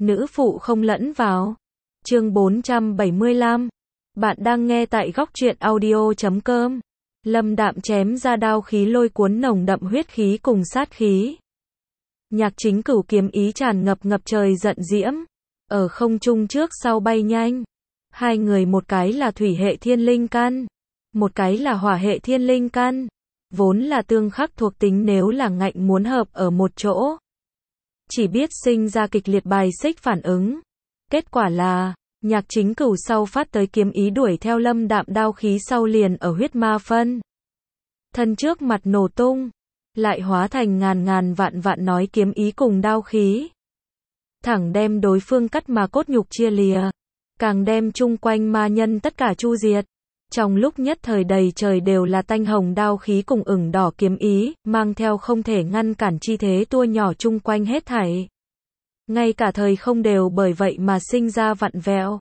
nữ phụ không lẫn vào. Chương 475. Bạn đang nghe tại góc truyện audio.com. Lâm Đạm chém ra đao khí lôi cuốn nồng đậm huyết khí cùng sát khí. Nhạc Chính Cửu kiếm ý tràn ngập trời giận diễm, ở không trung trước sau bay nhanh. Hai người một cái là thủy hệ thiên linh căn, một cái là hỏa hệ thiên linh căn, vốn là tương khắc thuộc tính, nếu là ngạnh muốn hợp ở một chỗ, chỉ biết sinh ra kịch liệt bài xích phản ứng. Kết quả là, Nhạc Chính Cửu sau phát tới kiếm ý đuổi theo Lâm Đạm đao khí sau liền ở huyết ma phân thân trước mặt nổ tung, lại hóa thành ngàn vạn nói kiếm ý cùng đao khí, thẳng đem đối phương cắt mà cốt nhục chia lìa, càng đem chung quanh ma nhân tất cả chu diệt. Trong lúc nhất thời đầy trời đều là tanh hồng đao khí cùng ửng đỏ kiếm ý, mang theo không thể ngăn cản chi thế tua nhỏ chung quanh hết thảy. Ngay cả thời không đều bởi vậy mà sinh ra vặn vẹo,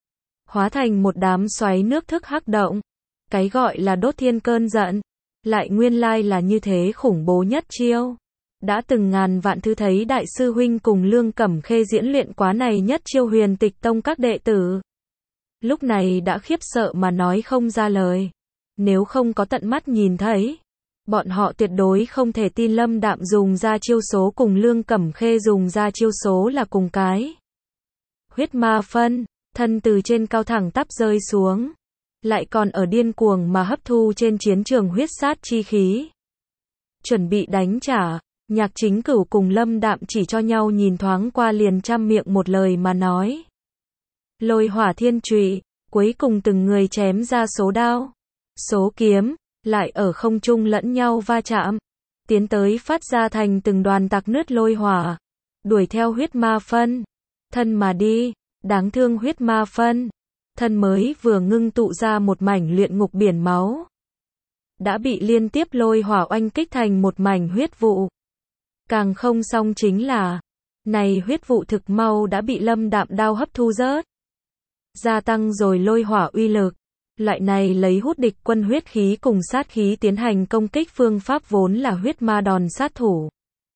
hóa thành một đám xoáy nước thức hắc động. Cái gọi là đốt thiên cơn giận, lại nguyên lai là như thế khủng bố nhất chiêu. Đã từng ngàn vạn thứ thấy đại sư huynh cùng Lương Cẩm Khê diễn luyện quá này nhất chiêu Huyền Tịch Tông các đệ tử, lúc này đã khiếp sợ mà nói không ra lời. Nếu không có tận mắt nhìn thấy, bọn họ tuyệt đối không thể tin Lâm Đạm dùng ra chiêu số cùng Lương Cẩm Khê dùng ra chiêu số là cùng cái. Huyết ma phân thân từ trên cao thẳng tắp rơi xuống, lại còn ở điên cuồng mà hấp thu trên chiến trường huyết sát chi khí, chuẩn bị đánh trả. Nhạc Chính Cửu cùng Lâm Đạm chỉ cho nhau nhìn thoáng qua liền trăm miệng một lời mà nói. Lôi hỏa thiên trụy, cuối cùng từng người chém ra số đao, số kiếm, lại ở không trung lẫn nhau va chạm, tiến tới phát ra thành từng đoàn tạc nứt lôi hỏa, đuổi theo huyết ma phân thân mà đi. Đáng thương huyết ma phân thân mới vừa ngưng tụ ra một mảnh luyện ngục biển máu, đã bị liên tiếp lôi hỏa oanh kích thành một mảnh huyết vụ. Càng không xong chính là, này huyết vụ thực mau đã bị Lâm Đạm đao hấp thu rớt, gia tăng rồi lôi hỏa uy lực. Loại này lấy hút địch quân huyết khí cùng sát khí tiến hành công kích phương pháp vốn là huyết ma đòn sát thủ,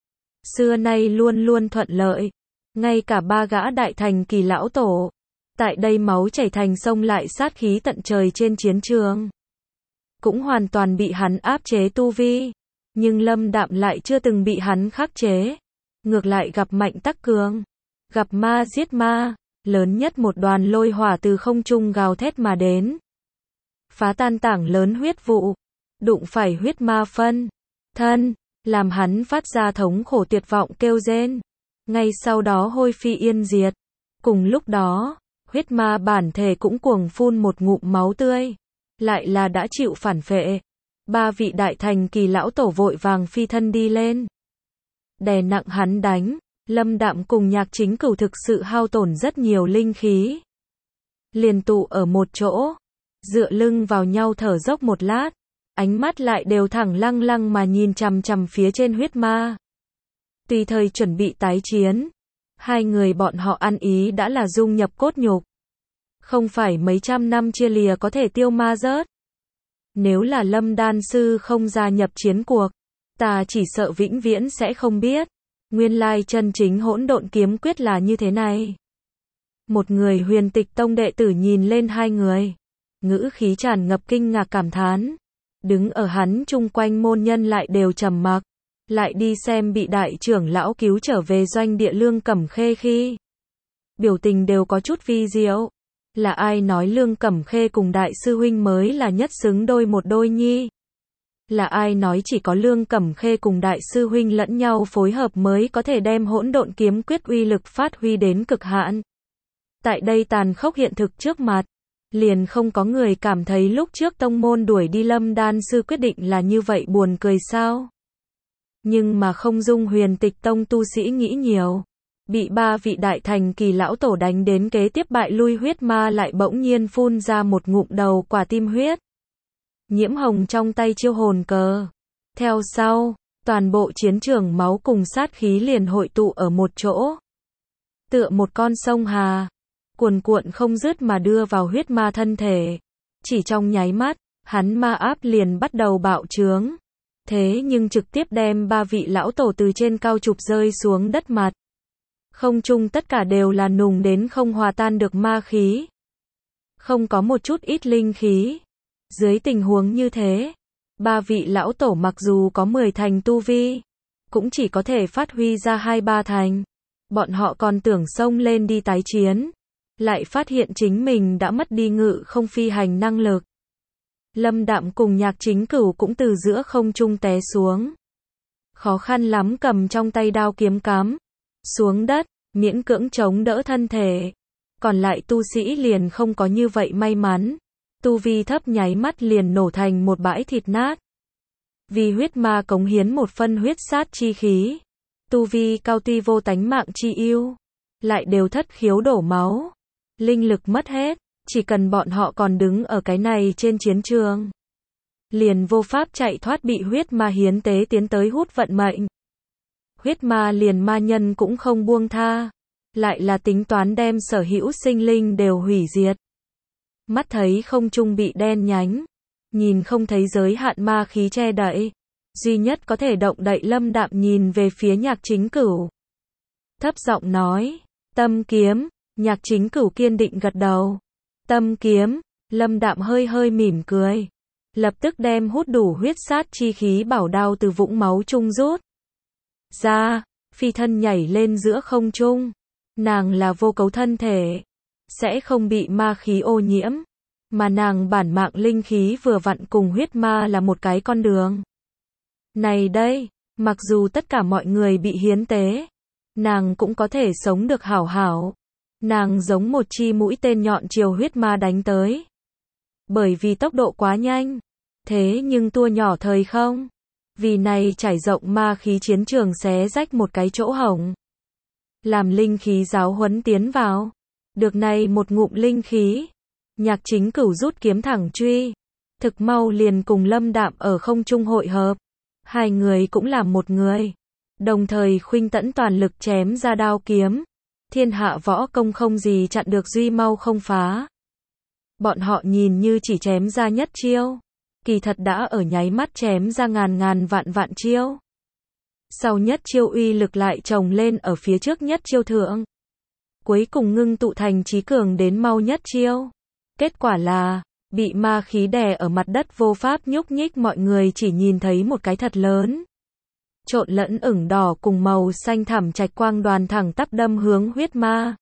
xưa nay luôn luôn thuận lợi. Ngay cả ba gã đại thành kỳ lão tổ, tại đây máu chảy thành sông lại sát khí tận trời trên chiến trường, cũng hoàn toàn bị hắn áp chế tu vi. Nhưng Lâm Đạm lại chưa từng bị hắn khắc chế, ngược lại gặp mạnh tắc cường, gặp ma giết ma. Lớn nhất một đoàn lôi hỏa từ không trung gào thét mà đến, phá tan tảng lớn huyết vụ, đụng phải huyết ma phân thân, làm hắn phát ra thống khổ tuyệt vọng kêu rên, ngay sau đó hôi phi yên diệt. Cùng lúc đó, huyết ma bản thể cũng cuồng phun một ngụm máu tươi, lại là đã chịu phản phệ. Ba vị đại thành kỳ lão tổ vội vàng phi thân đi lên, đè nặng hắn đánh. Lâm Đạm cùng Nhạc Chính Cửu thực sự hao tổn rất nhiều linh khí, liền tụ ở một chỗ, dựa lưng vào nhau thở dốc một lát, ánh mắt lại đều thẳng lăng mà nhìn chằm chằm phía trên huyết ma. Tùy thời chuẩn bị tái chiến, hai người bọn họ ăn ý đã là dung nhập cốt nhục, không phải mấy trăm năm chia lìa có thể tiêu ma rớt. Nếu là Lâm đan sư không gia nhập chiến cuộc, ta chỉ sợ vĩnh viễn sẽ không biết, nguyên lai chân chính hỗn độn kiếm quyết là như thế này. Một người Huyền Tịch Tông đệ tử nhìn lên hai người, ngữ khí tràn ngập kinh ngạc cảm thán. Đứng ở hắn chung quanh môn nhân lại đều trầm mặc, lại đi xem bị đại trưởng lão cứu trở về doanh địa Lương Cẩm Khê khi, biểu tình đều có chút vi diệu. Là ai nói Lương Cẩm Khê cùng đại sư huynh mới là nhất xứng đôi một đôi nhi? Là ai nói chỉ có Lương Cẩm Khê cùng đại sư huynh lẫn nhau phối hợp mới có thể đem hỗn độn kiếm quyết uy lực phát huy đến cực hạn? Tại đây tàn khốc hiện thực trước mặt, liền không có người cảm thấy lúc trước tông môn đuổi đi Lâm đan sư quyết định là như vậy buồn cười sao? Nhưng mà không dung Huyền Tịch Tông tu sĩ nghĩ nhiều, bị ba vị đại thành kỳ lão tổ đánh đến kế tiếp bại lui, huyết ma lại bỗng nhiên phun ra một ngụm đầu quả tim huyết nhiễm hồng trong tay chiêu hồn cờ. Theo sau, toàn bộ chiến trường máu cùng sát khí liền hội tụ ở một chỗ, tựa một con sông hà, cuồn cuộn không dứt mà đưa vào huyết ma thân thể. Chỉ trong nháy mắt, hắn ma áp liền bắt đầu bạo trướng, thế nhưng trực tiếp đem ba vị lão tổ từ trên cao chụp rơi xuống đất mặt. Không trung tất cả đều là nùng đến không hòa tan được ma khí. Không có một chút ít linh khí. Dưới tình huống như thế, ba vị lão tổ mặc dù có 10 thành tu vi, cũng chỉ có thể phát huy ra 2-3 thành. Bọn họ còn tưởng xông lên đi tái chiến, lại phát hiện chính mình đã mất đi ngự không phi hành năng lực. Lâm Đạm cùng Nhạc Chính Cửu cũng từ giữa không trung té xuống. Khó khăn lắm cầm trong tay đao kiếm cắm xuống đất, miễn cưỡng chống đỡ thân thể. Còn lại tu sĩ liền không có như vậy may mắn. Tu vi thấp nháy mắt liền nổ thành một bãi thịt nát. Vì huyết ma cống hiến một phân huyết sát chi khí. Tu vi cao tuy vô tánh mạng chi ưu, lại đều thất khiếu đổ máu. Linh lực mất hết, chỉ cần bọn họ còn đứng ở cái này trên chiến trường, liền vô pháp chạy thoát bị huyết ma hiến tế tiến tới hút vận mệnh. Huyết ma liền ma nhân cũng không buông tha, lại là tính toán đem sở hữu sinh linh đều hủy diệt. Mắt thấy không trung bị đen nhánh, nhìn không thấy giới hạn ma khí che đậy, duy nhất có thể động đậy Lâm Đạm nhìn về phía Nhạc Chính Cửu. Thấp giọng nói, tâm kiếm. Nhạc Chính Cửu kiên định gật đầu. Tâm kiếm. Lâm Đạm hơi hơi mỉm cười, lập tức đem hút đủ huyết sát chi khí bảo đao từ vũng máu trung rút ra, phi thân nhảy lên giữa không trung. Nàng là vô cấu thân thể, sẽ không bị ma khí ô nhiễm, mà nàng bản mạng linh khí vừa vặn cùng huyết ma là một cái con đường. Này đây, mặc dù tất cả mọi người bị hiến tế, nàng cũng có thể sống được hảo hảo. Nàng giống một chi mũi tên nhọn chiều huyết ma đánh tới. Bởi vì tốc độ quá nhanh, thế nhưng tua nhỏ thời không. Vì này trải rộng ma khí chiến trường xé rách một cái chỗ hổng. Làm linh khí giáo huấn tiến vào. Được này một ngụm linh khí. Nhạc Chính Cửu rút kiếm thẳng truy. Thực mau liền cùng Lâm Đạm ở không trung hội hợp. Hai người cũng làm một người. Đồng thời khuynh tẫn toàn lực chém ra đao kiếm. Thiên hạ võ công không gì chặn được duy mau không phá. Bọn họ nhìn như chỉ chém ra nhất chiêu, kỳ thật đã ở nháy mắt chém ra ngàn vạn chiêu. Sau nhất chiêu uy lực lại chồng lên ở phía trước nhất chiêu thượng. Cuối cùng ngưng tụ thành chí cường đến mau nhất chiêu. Kết quả là, bị ma khí đè ở mặt đất vô pháp nhúc nhích, mọi người chỉ nhìn thấy một cái thật lớn. Trộn lẫn ửng đỏ cùng màu xanh thẳm trạch quang đoàn thẳng tắp đâm hướng huyết ma.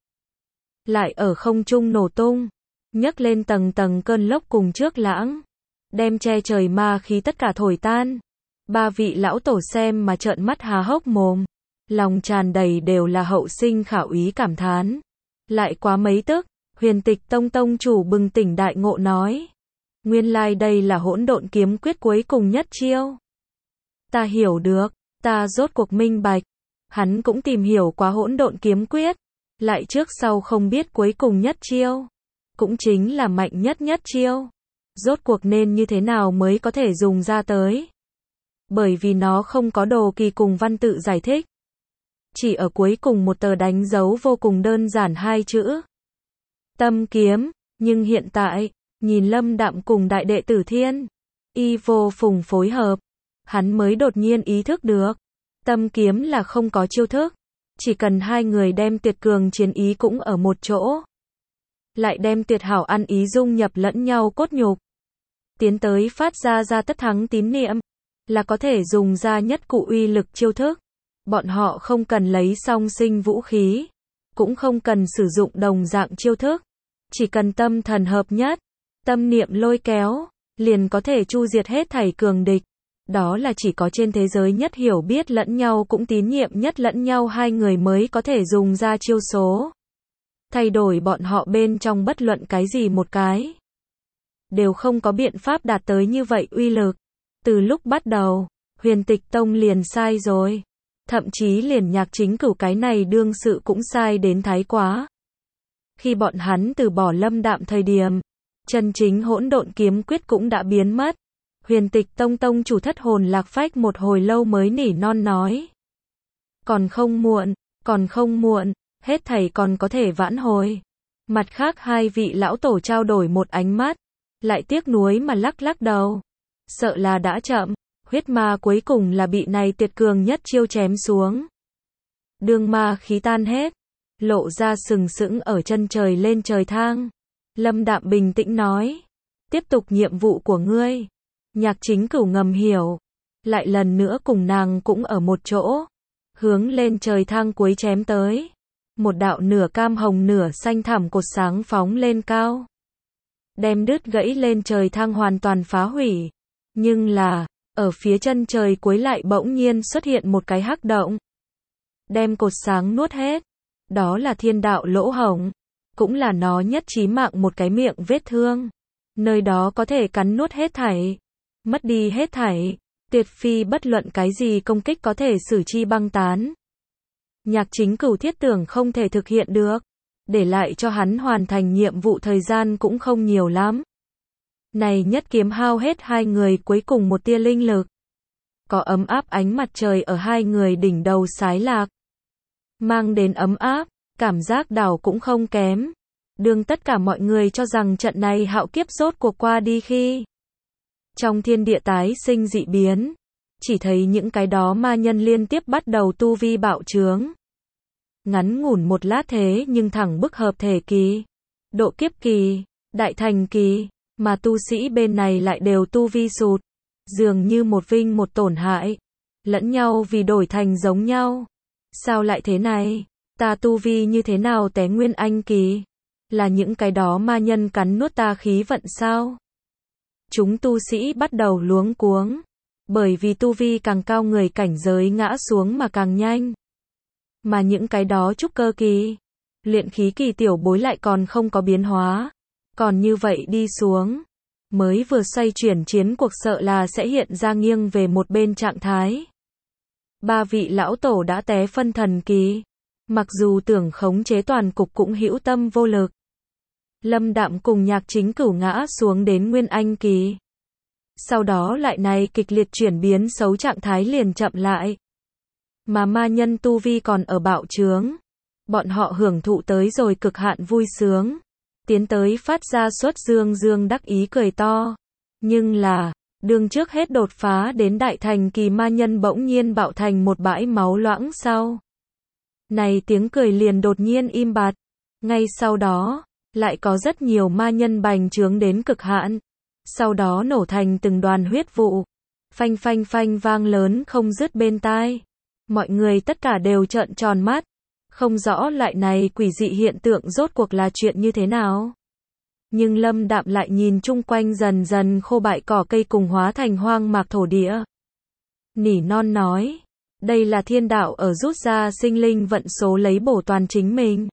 Lại ở không trung nổ tung, nhấc lên tầng tầng cơn lốc cùng trước lãng, đem che trời ma khí tất cả thổi tan. Ba vị lão tổ xem mà trợn mắt há hốc mồm, lòng tràn đầy đều là hậu sinh khảo ý cảm thán. Lại quá mấy tức, Huyền Tịch Tông tông chủ bừng tỉnh đại ngộ nói, nguyên lai đây là Hỗn Độn Kiếm Quyết cuối cùng nhất chiêu. Ta hiểu được. Ta rốt cuộc minh bạch. Hắn cũng tìm hiểu quá Hỗn Độn Kiếm Quyết, lại trước sau không biết cuối cùng nhất chiêu, cũng chính là mạnh nhất chiêu, rốt cuộc nên như thế nào mới có thể dùng ra tới. Bởi vì nó không có đồ kỳ cùng văn tự giải thích, chỉ ở cuối cùng một tờ đánh dấu vô cùng đơn giản 2 chữ. Tâm kiếm. Nhưng hiện tại, nhìn Lâm Đạm cùng đại đệ tử Thiên Y vô phùng phối hợp, hắn mới đột nhiên ý thức được, tâm kiếm là không có chiêu thức, chỉ cần hai người đem tuyệt cường chiến ý cũng ở một chỗ, lại đem tuyệt hảo ăn ý dung nhập lẫn nhau cốt nhục, tiến tới phát ra tất thắng tín niệm, là có thể dùng ra nhất cụ uy lực chiêu thức. Bọn họ không cần lấy song sinh vũ khí, cũng không cần sử dụng đồng dạng chiêu thức, chỉ cần tâm thần hợp nhất, tâm niệm lôi kéo, liền có thể chu diệt hết thảy cường địch. Đó là chỉ có trên thế giới nhất hiểu biết lẫn nhau cũng tín nhiệm nhất lẫn nhau hai người mới có thể dùng ra chiêu số. Thay đổi bọn họ bên trong bất luận cái gì một cái, đều không có biện pháp đạt tới như vậy uy lực. Từ lúc bắt đầu, Huyền Tịch Tông liền sai rồi. Thậm chí liền Nhạc Chính Cửu cái này đương sự cũng sai đến thái quá. Khi bọn hắn từ bỏ Lâm Đạm thời điểm, chân chính Hỗn Độn Kiếm Quyết cũng đã biến mất. Huyền Tịch Tông tông chủ thất hồn lạc phách một hồi lâu mới nỉ non nói, còn không muộn, hết thảy còn có thể vãn hồi. Mặt khác hai vị lão tổ trao đổi một ánh mắt, lại tiếc nuối mà lắc đầu, sợ là đã chậm. Huyết ma cuối cùng là bị này tuyệt cường nhất chiêu chém xuống. Đương ma khí tan hết, lộ ra sừng sững ở chân trời lên trời thang. Lâm Đạm bình tĩnh nói, tiếp tục nhiệm vụ của ngươi. Nhạc Chính Cửu ngầm hiểu, lại lần nữa cùng nàng cũng ở một chỗ, hướng lên trời thang cuối chém tới. Một đạo nửa cam hồng nửa xanh thẳm cột sáng phóng lên cao, đem đứt gãy lên trời thang hoàn toàn phá hủy. Nhưng là, ở phía chân trời cuối lại bỗng nhiên xuất hiện một cái hắc động, đem cột sáng nuốt hết. Đó là thiên đạo lỗ hổng, cũng là nó nhất chí mạng một cái miệng vết thương. Nơi đó có thể cắn nuốt hết thảy, mất đi hết thảy, tuyệt phi bất luận cái gì công kích có thể xử chi băng tán. Nhạc Chính Cửu thiết tưởng không thể thực hiện được, để lại cho hắn hoàn thành nhiệm vụ thời gian cũng không nhiều lắm. Này nhất kiếm hao hết hai người cuối cùng một tia linh lực. Có ấm áp ánh mặt trời ở hai người đỉnh đầu xái lạc, mang đến ấm áp, cảm giác đảo cũng không kém. Đương tất cả mọi người cho rằng trận này hạo kiếp rốt cuộc qua đi khi trong thiên địa tái sinh dị biến, chỉ thấy những cái đó ma nhân liên tiếp bắt đầu tu vi bạo trướng. Ngắn ngủn một lát thế nhưng thẳng bức hợp thể kỳ, độ kiếp kỳ, đại thành kỳ, mà tu sĩ bên này lại đều tu vi sụt, dường như một vinh một tổn hại, lẫn nhau vì đổi thành giống nhau. Sao lại thế này? Ta tu vi như thế nào té nguyên anh kỳ? Là những cái đó ma nhân cắn nuốt ta khí vận sao? Chúng tu sĩ bắt đầu luống cuống, bởi vì tu vi càng cao người cảnh giới ngã xuống mà càng nhanh. Mà những cái đó trúc cơ kỳ, luyện khí kỳ tiểu bối lại còn không có biến hóa. Còn như vậy đi xuống, mới vừa xoay chuyển chiến cuộc sợ là sẽ hiện ra nghiêng về một bên trạng thái. Ba vị lão tổ đã té phân thần kỳ, mặc dù tưởng khống chế toàn cục cũng hữu tâm vô lực. Lâm Đạm cùng Nhạc Chính Cửu ngã xuống đến nguyên anh kỳ. Sau đó lại này kịch liệt chuyển biến xấu trạng thái liền chậm lại. Mà ma nhân tu vi còn ở bạo trướng. Bọn họ hưởng thụ tới rồi cực hạn vui sướng. Tiến tới phát ra suất dương dương đắc ý cười to. Nhưng là, đương trước hết đột phá đến đại thành kỳ ma nhân bỗng nhiên bạo thành một bãi máu loãng sau. Này tiếng cười liền đột nhiên im bặt. Ngay sau đó, lại có rất nhiều ma nhân bành trướng đến cực hạn. Sau đó nổ thành từng đoàn huyết vụ. Phanh phanh phanh vang lớn không dứt bên tai. Mọi người tất cả đều trợn tròn mắt. Không rõ lại này quỷ dị hiện tượng rốt cuộc là chuyện như thế nào. Nhưng Lâm Đạm lại nhìn chung quanh dần dần khô bại cỏ cây cùng hóa thành hoang mạc thổ địa. Nỉ non nói, đây là thiên đạo ở rút ra sinh linh vận số lấy bổ toàn chính mình.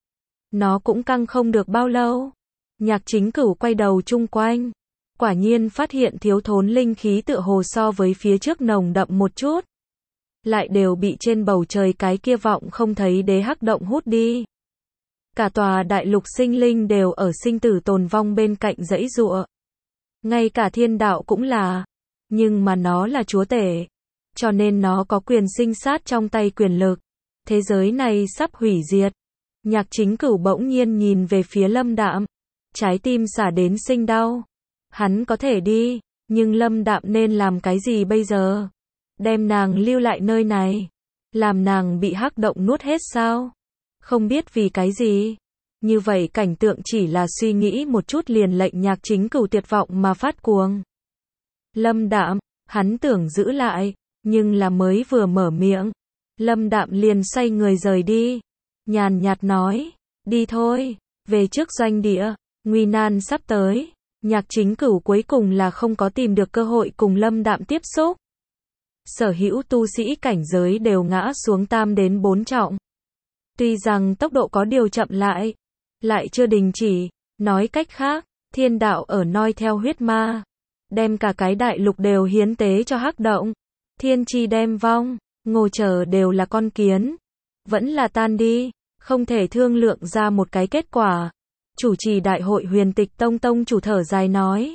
Nó cũng căng không được bao lâu. Nhạc Chính Cửu quay đầu chung quanh, quả nhiên phát hiện thiếu thốn linh khí tựa hồ so với phía trước nồng đậm một chút. Lại đều bị trên bầu trời cái kia vọng không thấy đế hắc động hút đi. Cả tòa đại lục sinh linh đều ở sinh tử tồn vong bên cạnh giãy giụa. Ngay cả thiên đạo cũng là. Nhưng mà nó là chúa tể. Cho nên nó có quyền sinh sát trong tay quyền lực. Thế giới này sắp hủy diệt. Nhạc Chính Cửu bỗng nhiên nhìn về phía Lâm Đạm. Trái tim xả đến sinh đau. Hắn có thể đi, nhưng Lâm Đạm nên làm cái gì bây giờ? Đem nàng lưu lại nơi này, làm nàng bị hắc động nuốt hết sao? Không biết vì cái gì. Như vậy cảnh tượng chỉ là suy nghĩ một chút liền lệnh Nhạc Chính Cửu tuyệt vọng mà phát cuồng. Lâm Đạm, hắn tưởng giữ lại, nhưng là mới vừa mở miệng. Lâm Đạm liền xoay người rời đi. Nhàn nhạt nói, đi thôi, về trước doanh địa, nguy nan sắp tới. Nhạc Chính Cửu cuối cùng là không có tìm được cơ hội cùng Lâm Đạm tiếp xúc. Sở hữu tu sĩ cảnh giới đều ngã xuống tam đến 4 trọng. Tuy rằng tốc độ có điều chậm lại chưa đình chỉ. Nói cách khác, thiên đạo ở noi theo huyết ma, đem cả cái đại lục đều hiến tế cho hắc động. Thiên chi đem vong, ngồi chờ đều là con kiến. Vẫn là tan đi, không thể thương lượng ra một cái kết quả. Chủ trì đại hội Huyền Tịch Tông tông chủ thở dài nói.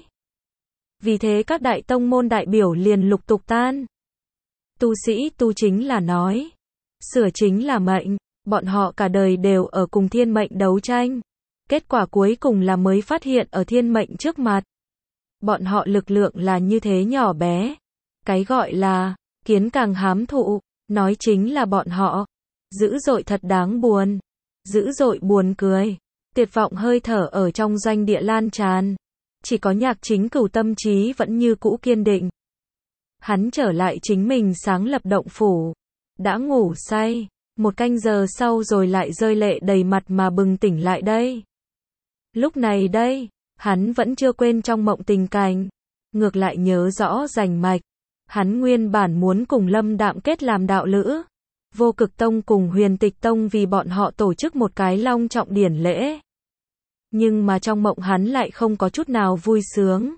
Vì thế các đại tông môn đại biểu liền lục tục tan. Tu sĩ tu chính là nói, sửa chính là mệnh, bọn họ cả đời đều ở cùng thiên mệnh đấu tranh. Kết quả cuối cùng là mới phát hiện ở thiên mệnh trước mặt. Bọn họ lực lượng là như thế nhỏ bé. Cái gọi là, kiến càng hám thụ, nói chính là bọn họ. Dữ dội thật đáng buồn. dữ dội buồn cười. Tuyệt vọng hơi thở ở trong doanh địa lan tràn. Chỉ có Nhạc Chính Cửu tâm trí vẫn như cũ kiên định. Hắn trở lại chính mình sáng lập động phủ. Đã ngủ say. 1 canh giờ sau rồi lại rơi lệ đầy mặt mà bừng tỉnh lại đây. Lúc này đây, hắn vẫn chưa quên trong mộng tình cảnh. Ngược lại nhớ rõ rành mạch. Hắn nguyên bản muốn cùng Lâm Đạm kết làm đạo lữ. Vô Cực Tông cùng Huyền Tịch Tông vì bọn họ tổ chức một cái long trọng điển lễ. Nhưng mà trong mộng hắn lại không có chút nào vui sướng.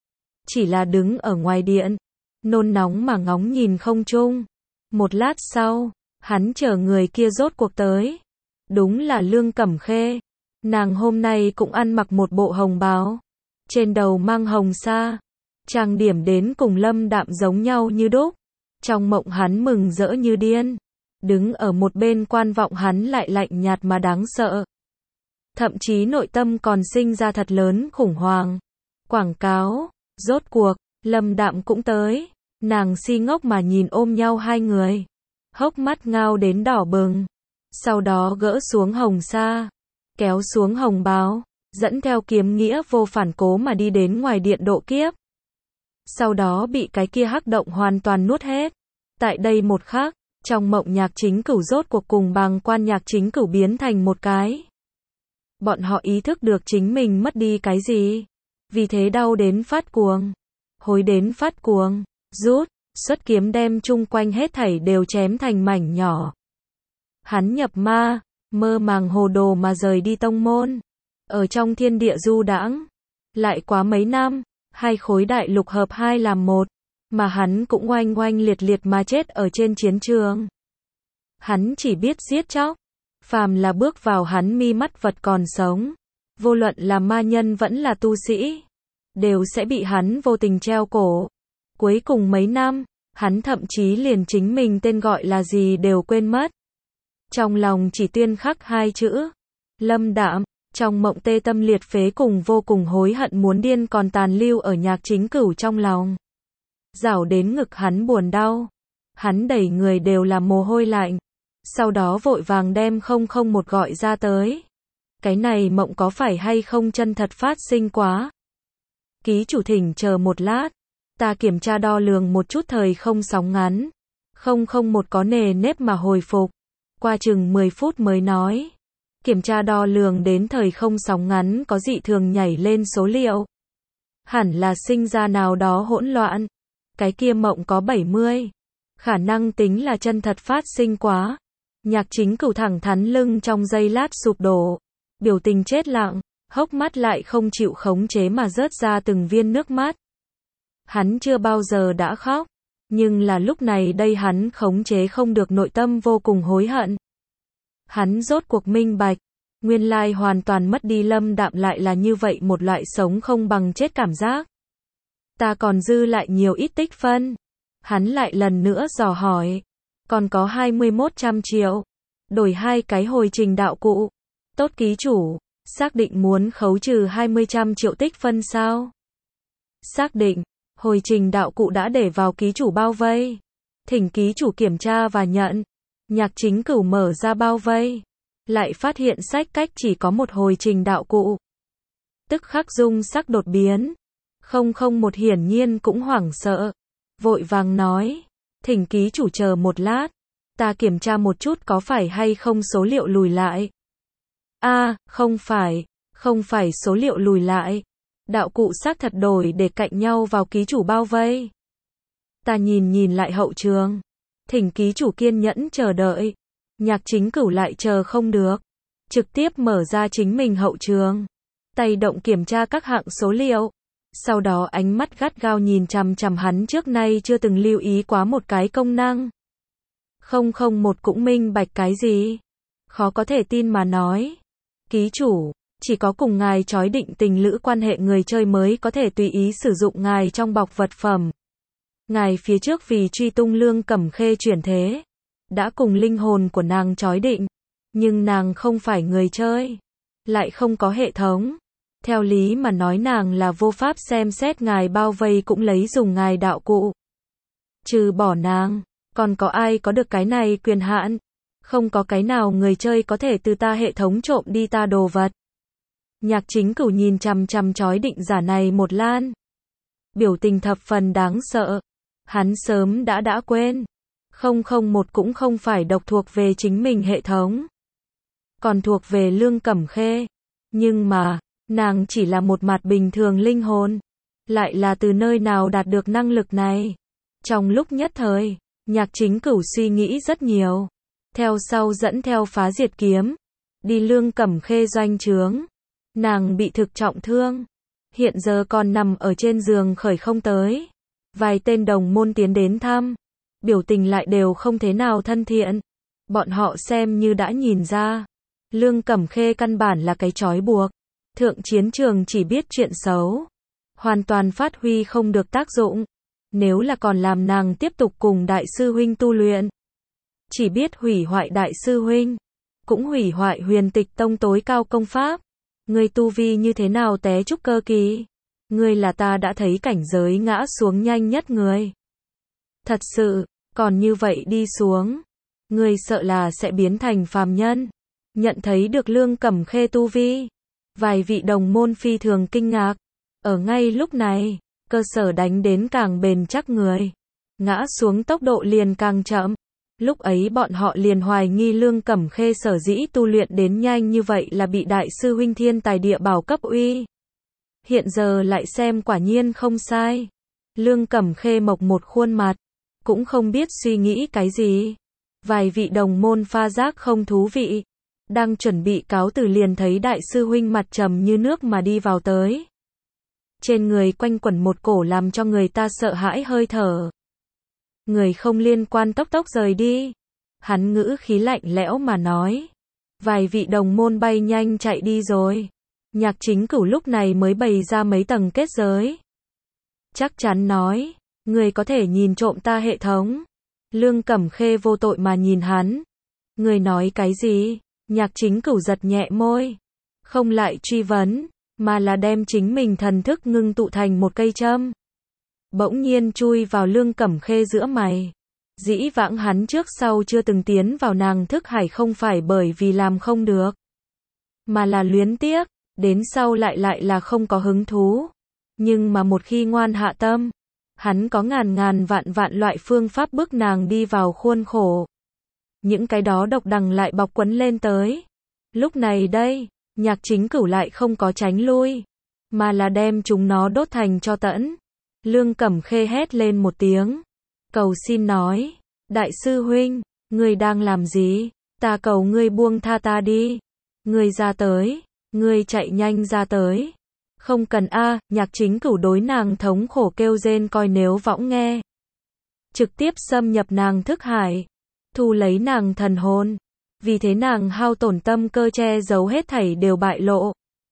Chỉ là đứng ở ngoài điện, nôn nóng mà ngóng nhìn không trung. Một lát sau, hắn chờ người kia rốt cuộc tới. Đúng là Lương Cẩm Khê. Nàng hôm nay cũng ăn mặc một bộ hồng bào. Trên đầu mang hồng sa. Trang điểm đến cùng Lâm Đạm giống nhau như đúc. Trong mộng hắn mừng rỡ như điên. Đứng ở một bên quan vọng hắn lại lạnh nhạt mà đáng sợ. Thậm chí nội tâm còn sinh ra thật lớn khủng hoảng. Quảng cáo, rốt cuộc, Lâm Đạm cũng tới. Nàng si ngốc mà nhìn ôm nhau hai người. Hốc mắt ngao đến đỏ bừng. Sau đó gỡ xuống hồng sa. Kéo xuống hồng bào. Dẫn theo kiếm nghĩa vô phản cố mà đi đến ngoài điện độ kiếp. Sau đó bị cái kia hắc động hoàn toàn nuốt hết. Tại đây một khắc, trong mộng Nhạc Chính Cửu rốt cuộc cùng bàng quan Nhạc Chính Cửu biến thành một cái. Bọn họ ý thức được chính mình mất đi cái gì. Vì thế đau đến phát cuồng. Hối đến phát cuồng. Rút, xuất kiếm đem chung quanh hết thảy đều chém thành mảnh nhỏ. Hắn nhập ma, mơ màng hồ đồ mà rời đi tông môn. Ở trong thiên địa du đãng. Lại quá mấy năm, 2 khối đại lục hợp 2 làm một. Mà hắn cũng oanh oanh liệt liệt mà chết ở trên chiến trường. Hắn chỉ biết giết chóc. Phàm là bước vào hắn mi mắt vật còn sống. Vô luận là ma nhân vẫn là tu sĩ. Đều sẽ bị hắn vô tình treo cổ. Cuối cùng mấy năm, hắn thậm chí liền chính mình tên gọi là gì đều quên mất. Trong lòng chỉ tuyên khắc 2 chữ. Lâm Đạm. Trong mộng tê tâm liệt phế cùng vô cùng hối hận muốn điên còn tàn lưu ở Nhạc Chính Cửu trong lòng. Rảo đến ngực hắn buồn đau. Hắn đẩy người đều là mồ hôi lạnh. Sau đó vội vàng đem 001 gọi ra tới. Cái này mộng có phải hay không chân thật phát sinh quá? Ký chủ thỉnh chờ một lát. Ta kiểm tra đo lường một chút thời không sóng ngắn. 001 có nề nếp mà hồi phục. Qua chừng 10 phút mới nói. Kiểm tra đo lường đến thời không sóng ngắn có dị thường nhảy lên số liệu. Hẳn là sinh ra nào đó hỗn loạn. Cái kia mộng có 70. Khả năng tính là chân thật phát sinh quá. Nhạc Chính Cửu thẳng thắn lưng trong giây lát sụp đổ. Biểu tình chết lặng, hốc mắt lại không chịu khống chế mà rớt ra từng viên nước mắt. Hắn chưa bao giờ đã khóc. Nhưng là lúc này đây hắn khống chế không được nội tâm vô cùng hối hận. Hắn rốt cuộc minh bạch. Nguyên lai hoàn toàn mất đi Lâm Đạm lại là như vậy một loại sống không bằng chết cảm giác. Ta còn dư lại nhiều ít tích phân. Hắn lại lần nữa dò hỏi. Còn có 2100 triệu. Đổi 2 cái hồi trình đạo cụ. Tốt ký chủ. Xác định muốn khấu trừ 20 triệu tích phân sao? Xác định. Hồi trình đạo cụ đã để vào ký chủ bao vây. Thỉnh ký chủ kiểm tra và nhận. Nhạc Chính Cửu mở ra bao vây. Lại phát hiện sách cách chỉ có một hồi trình đạo cụ. Tức khắc dung sắc đột biến. 001 hiển nhiên cũng hoảng sợ. Vội vàng nói. Thỉnh ký chủ chờ một lát. Ta kiểm tra một chút có phải hay không số liệu lùi lại. Không phải. Không phải số liệu lùi lại. Đạo cụ xác thật đổi để cạnh nhau vào ký chủ bao vây. Ta nhìn lại hậu trường. Thỉnh ký chủ kiên nhẫn chờ đợi. Nhạc Chính Cửu lại chờ không được. Trực tiếp mở ra chính mình hậu trường. Tay động kiểm tra các hạng số liệu. Sau đó ánh mắt gắt gao nhìn chằm chằm hắn trước nay chưa từng lưu ý quá một cái công năng. 001 cũng minh bạch cái gì? Khó có thể tin mà nói. Ký chủ, chỉ có cùng ngài chói định tình lữ quan hệ người chơi mới có thể tùy ý sử dụng ngài trong bọc vật phẩm. Ngài phía trước vì truy tung Lương Cẩm Khê chuyển thế. Đã cùng linh hồn của nàng chói định. Nhưng nàng không phải người chơi. Lại không có hệ thống. Theo lý mà nói nàng là vô pháp xem xét ngài bao vây cũng lấy dùng ngài đạo cụ. Trừ bỏ nàng, còn có ai có được cái này quyền hạn? Không có cái nào người chơi có thể từ ta hệ thống trộm đi ta đồ vật. Nhạc Chính Cửu nhìn chằm chằm chói định giả này một lan. Biểu tình thập phần đáng sợ. Hắn sớm đã quên. 001 cũng không phải độc thuộc về chính mình hệ thống. Còn thuộc về Lương Cẩm Khê. Nhưng mà, nàng chỉ là một mặt bình thường linh hồn. Lại là từ nơi nào đạt được năng lực này? Trong lúc nhất thời, Nhạc Chính Cửu suy nghĩ rất nhiều. Theo sau dẫn theo Phá Diệt Kiếm. Đi Lương Cẩm Khê doanh trướng. Nàng bị thực trọng thương. Hiện giờ còn nằm ở trên giường khởi không tới. Vài tên đồng môn tiến đến thăm. Biểu tình lại đều không thế nào thân thiện. Bọn họ xem như đã nhìn ra. Lương Cẩm Khê căn bản là cái trói buộc. Thượng chiến trường chỉ biết chuyện xấu. Hoàn toàn phát huy không được tác dụng. Nếu là còn làm nàng tiếp tục cùng đại sư huynh tu luyện. Chỉ biết hủy hoại đại sư huynh. Cũng hủy hoại Huyền Tịch Tông tối cao công pháp. Ngươi tu vi như thế nào té trúc cơ kỳ? Ngươi là ta đã thấy cảnh giới ngã xuống nhanh nhất người. Thật sự, còn như vậy đi xuống. Ngươi sợ là sẽ biến thành phàm nhân. Nhận thấy được Lương Cẩm Khê tu vi. Vài vị đồng môn phi thường kinh ngạc. Ở ngay lúc này, cơ sở đánh đến càng bền chắc người. Ngã xuống tốc độ liền càng chậm. Lúc ấy bọn họ liền hoài nghi Lương Cẩm Khê sở dĩ tu luyện đến nhanh như vậy là bị đại sư huynh thiên tài địa bảo cấp uy. Hiện giờ lại xem quả nhiên không sai. Lương Cẩm Khê mộc một khuôn mặt. Cũng không biết suy nghĩ cái gì. Vài vị đồng môn pha giác không thú vị. Đang chuẩn bị cáo từ liền thấy đại sư huynh mặt trầm như nước mà đi vào tới. Trên người quanh quẩn một cổ làm cho người ta sợ hãi hơi thở. Người không liên quan tốc tốc rời đi. Hắn ngữ khí lạnh lẽo mà nói. Vài vị đồng môn bay nhanh chạy đi rồi. Nhạc Chính Cửu lúc này mới bày ra mấy tầng kết giới. Chắc chắn nói. Người có thể nhìn trộm ta hệ thống. Lương Cẩm Khê vô tội mà nhìn hắn. Người nói cái gì? Nhạc Chính Cửu giật nhẹ môi. Không lại truy vấn. Mà là đem chính mình thần thức ngưng tụ thành một cây châm. Bỗng nhiên chui vào Lương Cẩm Khê giữa mày. Dĩ vãng hắn trước sau chưa từng tiến vào nàng thức hải không phải bởi vì làm không được. Mà là luyến tiếc. Đến sau lại là không có hứng thú. Nhưng mà một khi ngoan hạ tâm. Hắn có ngàn vạn loại phương pháp bức nàng đi vào khuôn khổ. Những cái đó độc đằng lại bọc quấn lên tới. Lúc này đây, Nhạc Chính Cửu lại không có tránh lui. Mà là đem chúng nó đốt thành tro tẫn. Lương Cẩm Khê hét lên một tiếng. Cầu xin nói. Đại sư huynh, ngươi đang làm gì? Ta cầu ngươi buông tha ta đi. Ngươi ra tới. Ngươi chạy nhanh ra tới. Không cần a. Nhạc Chính Cửu đối nàng thống khổ kêu rên coi nếu võng nghe. Trực tiếp xâm nhập nàng thức hải. Thu lấy nàng thần hồn. Vì thế nàng hao tổn tâm cơ che giấu hết thảy đều bại lộ.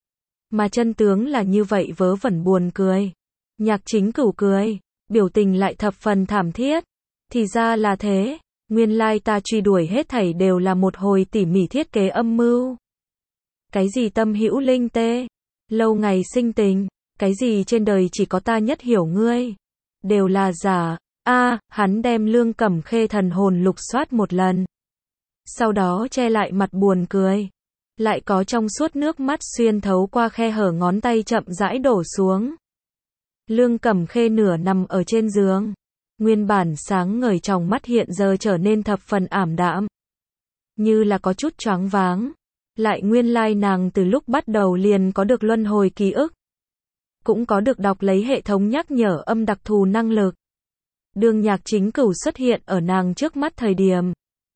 Mà chân tướng là như vậy vớ vẩn buồn cười. Nhạc Chính Cửu cười. Biểu tình lại thập phần thảm thiết. Thì ra là thế. Nguyên lai ta truy đuổi hết thảy đều là một hồi tỉ mỉ thiết kế âm mưu. Cái gì tâm hữu linh tê. Lâu ngày sinh tình. Cái gì trên đời chỉ có ta nhất hiểu ngươi. Đều là giả. Hắn đem Lương Cẩm Khê thần hồn lục soát một lần. Sau đó che lại mặt buồn cười. Lại có trong suốt nước mắt xuyên thấu qua khe hở ngón tay chậm rãi đổ xuống. Lương Cẩm Khê nửa nằm ở trên giường. Nguyên bản sáng ngời trong mắt hiện giờ trở nên thập phần ảm đạm. Như là có chút choáng váng. Lại nguyên lai nàng từ lúc bắt đầu liền có được luân hồi ký ức. Cũng có được đọc lấy hệ thống nhắc nhở âm đặc thù năng lực. Đương Nhạc Chính Cửu xuất hiện ở nàng trước mắt thời điểm.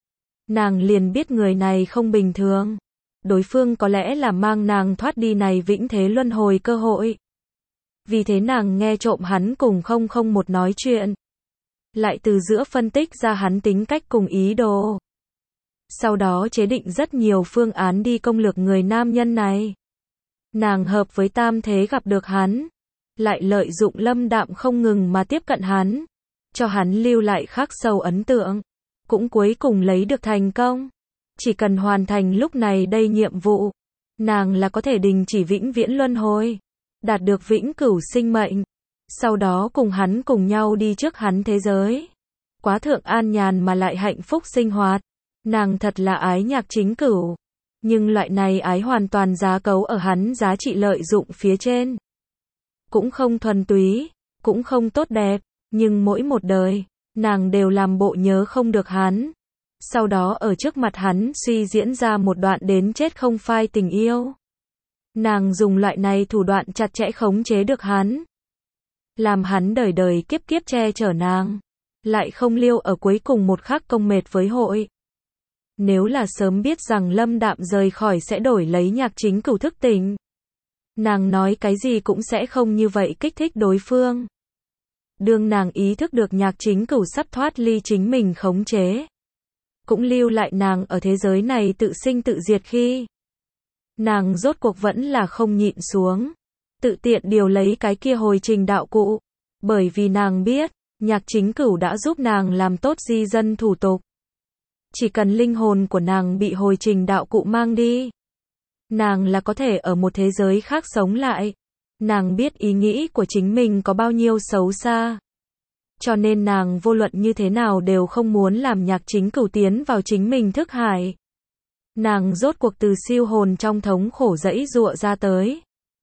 Nàng liền biết người này không bình thường. Đối phương có lẽ là mang nàng thoát đi này vĩnh thế luân hồi cơ hội. Vì thế nàng nghe trộm hắn cùng 001 nói chuyện. Lại từ giữa phân tích ra hắn tính cách cùng ý đồ. Sau đó chế định rất nhiều phương án đi công lược người nam nhân này. Nàng hợp với tam thế gặp được hắn. Lại lợi dụng Lâm Đạm không ngừng mà tiếp cận hắn. Cho hắn lưu lại khắc sâu ấn tượng. Cũng cuối cùng lấy được thành công. Chỉ cần hoàn thành lúc này đây nhiệm vụ. Nàng là có thể đình chỉ vĩnh viễn luân hồi. Đạt được vĩnh cửu sinh mệnh. Sau đó cùng hắn cùng nhau đi trước hắn thế giới. Quá thượng an nhàn mà lại hạnh phúc sinh hoạt. Nàng thật là ái Nhạc Chính Cửu. Nhưng loại này ái hoàn toàn giá cấu ở hắn giá trị lợi dụng phía trên. Cũng không thuần túy, cũng không tốt đẹp, nhưng mỗi một đời, nàng đều làm bộ nhớ không được hắn. Sau đó ở trước mặt hắn suy diễn ra một đoạn đến chết không phai tình yêu. Nàng dùng loại này thủ đoạn chặt chẽ khống chế được hắn. Làm hắn đời đời kiếp kiếp che chở nàng. Lại không liêu ở cuối cùng một khắc công mệt với hội. Nếu là sớm biết rằng Lâm Đạm rời khỏi sẽ đổi lấy Nhạc Chính Cửu thức tỉnh. Nàng nói cái gì cũng sẽ không như vậy kích thích đối phương. Đương nàng ý thức được Nhạc Chính Cửu sắp thoát ly chính mình khống chế. Cũng lưu lại nàng ở thế giới này tự sinh tự diệt khi. Nàng rốt cuộc vẫn là không nhịn xuống. Tự tiện điều lấy cái kia hồi trình đạo cụ. Bởi vì nàng biết, Nhạc Chính Cửu đã giúp nàng làm tốt di dân thủ tục. Chỉ cần linh hồn của nàng bị hồi trình đạo cụ mang đi. Nàng là có thể ở một thế giới khác sống lại. Nàng biết ý nghĩ của chính mình có bao nhiêu xấu xa. Cho nên nàng vô luận như thế nào đều không muốn làm Nhạc Chính Cửu tiến vào chính mình thức hải. Nàng rốt cuộc từ siêu hồn trong thống khổ giãy giụa ra tới.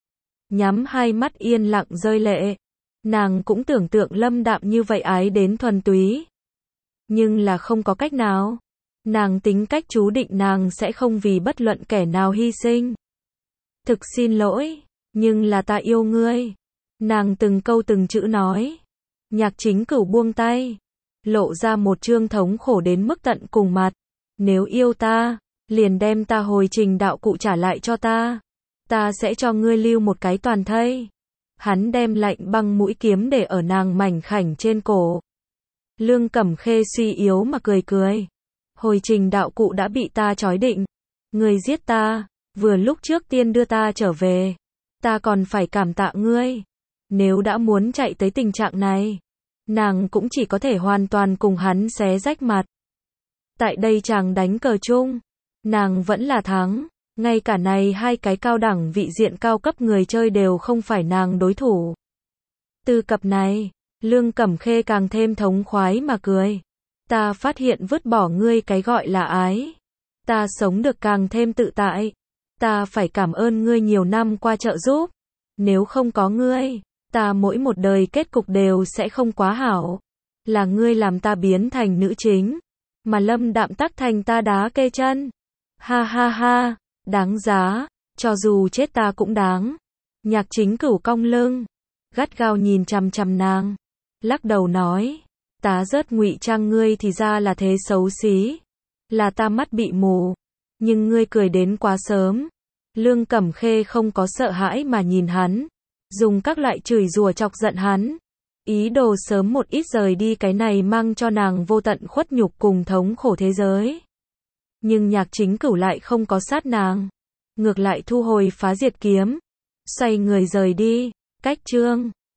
Nhắm hai mắt yên lặng rơi lệ. Nàng cũng tưởng tượng Lâm Đạm như vậy ái đến thuần túy. Nhưng là không có cách nào. Nàng tính cách chú định nàng sẽ không vì bất luận kẻ nào hy sinh. Thực xin lỗi, nhưng là ta yêu ngươi. Nàng từng câu từng chữ nói. Nhạc Chính Cửu buông tay. Lộ ra một trương thống khổ đến mức tận cùng mặt. Nếu yêu ta, liền đem ta hồi trình đạo cụ trả lại cho ta. Ta sẽ cho ngươi lưu một cái toàn thây. Hắn đem lạnh băng mũi kiếm để ở nàng mảnh khảnh trên cổ. Lương Cẩm Khê suy yếu mà cười cười. Hồi trình đạo cụ đã bị ta trói định. Ngươi giết ta, vừa lúc trước tiên đưa ta trở về. Ta còn phải cảm tạ ngươi. Nếu đã muốn chạy tới tình trạng này, nàng cũng chỉ có thể hoàn toàn cùng hắn xé rách mặt. Tại đây chàng đánh cờ chung, nàng vẫn là thắng. Ngay cả này hai cái cao đẳng vị diện cao cấp người chơi đều không phải nàng đối thủ. Từ cặp này, Lương Cẩm Khê càng thêm thống khoái mà cười. Ta phát hiện vứt bỏ ngươi cái gọi là ái. Ta sống được càng thêm tự tại. Ta phải cảm ơn ngươi nhiều năm qua trợ giúp. Nếu không có ngươi, ta mỗi một đời kết cục đều sẽ không quá hảo. Là ngươi làm ta biến thành nữ chính. Mà Lâm Đạm tắc thành ta đá kê chân. Ha ha ha, đáng giá. Cho dù chết ta cũng đáng. Nhạc Chính Cửu cong lưng. Gắt gao nhìn chằm chằm nàng. Lắc đầu nói. Tá rớt ngụy trang ngươi thì ra là thế xấu xí. Là ta mắt bị mù. Nhưng ngươi cười đến quá sớm. Lương Cẩm Khê không có sợ hãi mà nhìn hắn. Dùng các loại chửi rủa chọc giận hắn. Ý đồ sớm một ít rời đi cái này mang cho nàng vô tận khuất nhục cùng thống khổ thế giới. Nhưng Nhạc Chính Cửu lại không có sát nàng. Ngược lại thu hồi phá diệt kiếm. Xoay người rời đi. Cách chương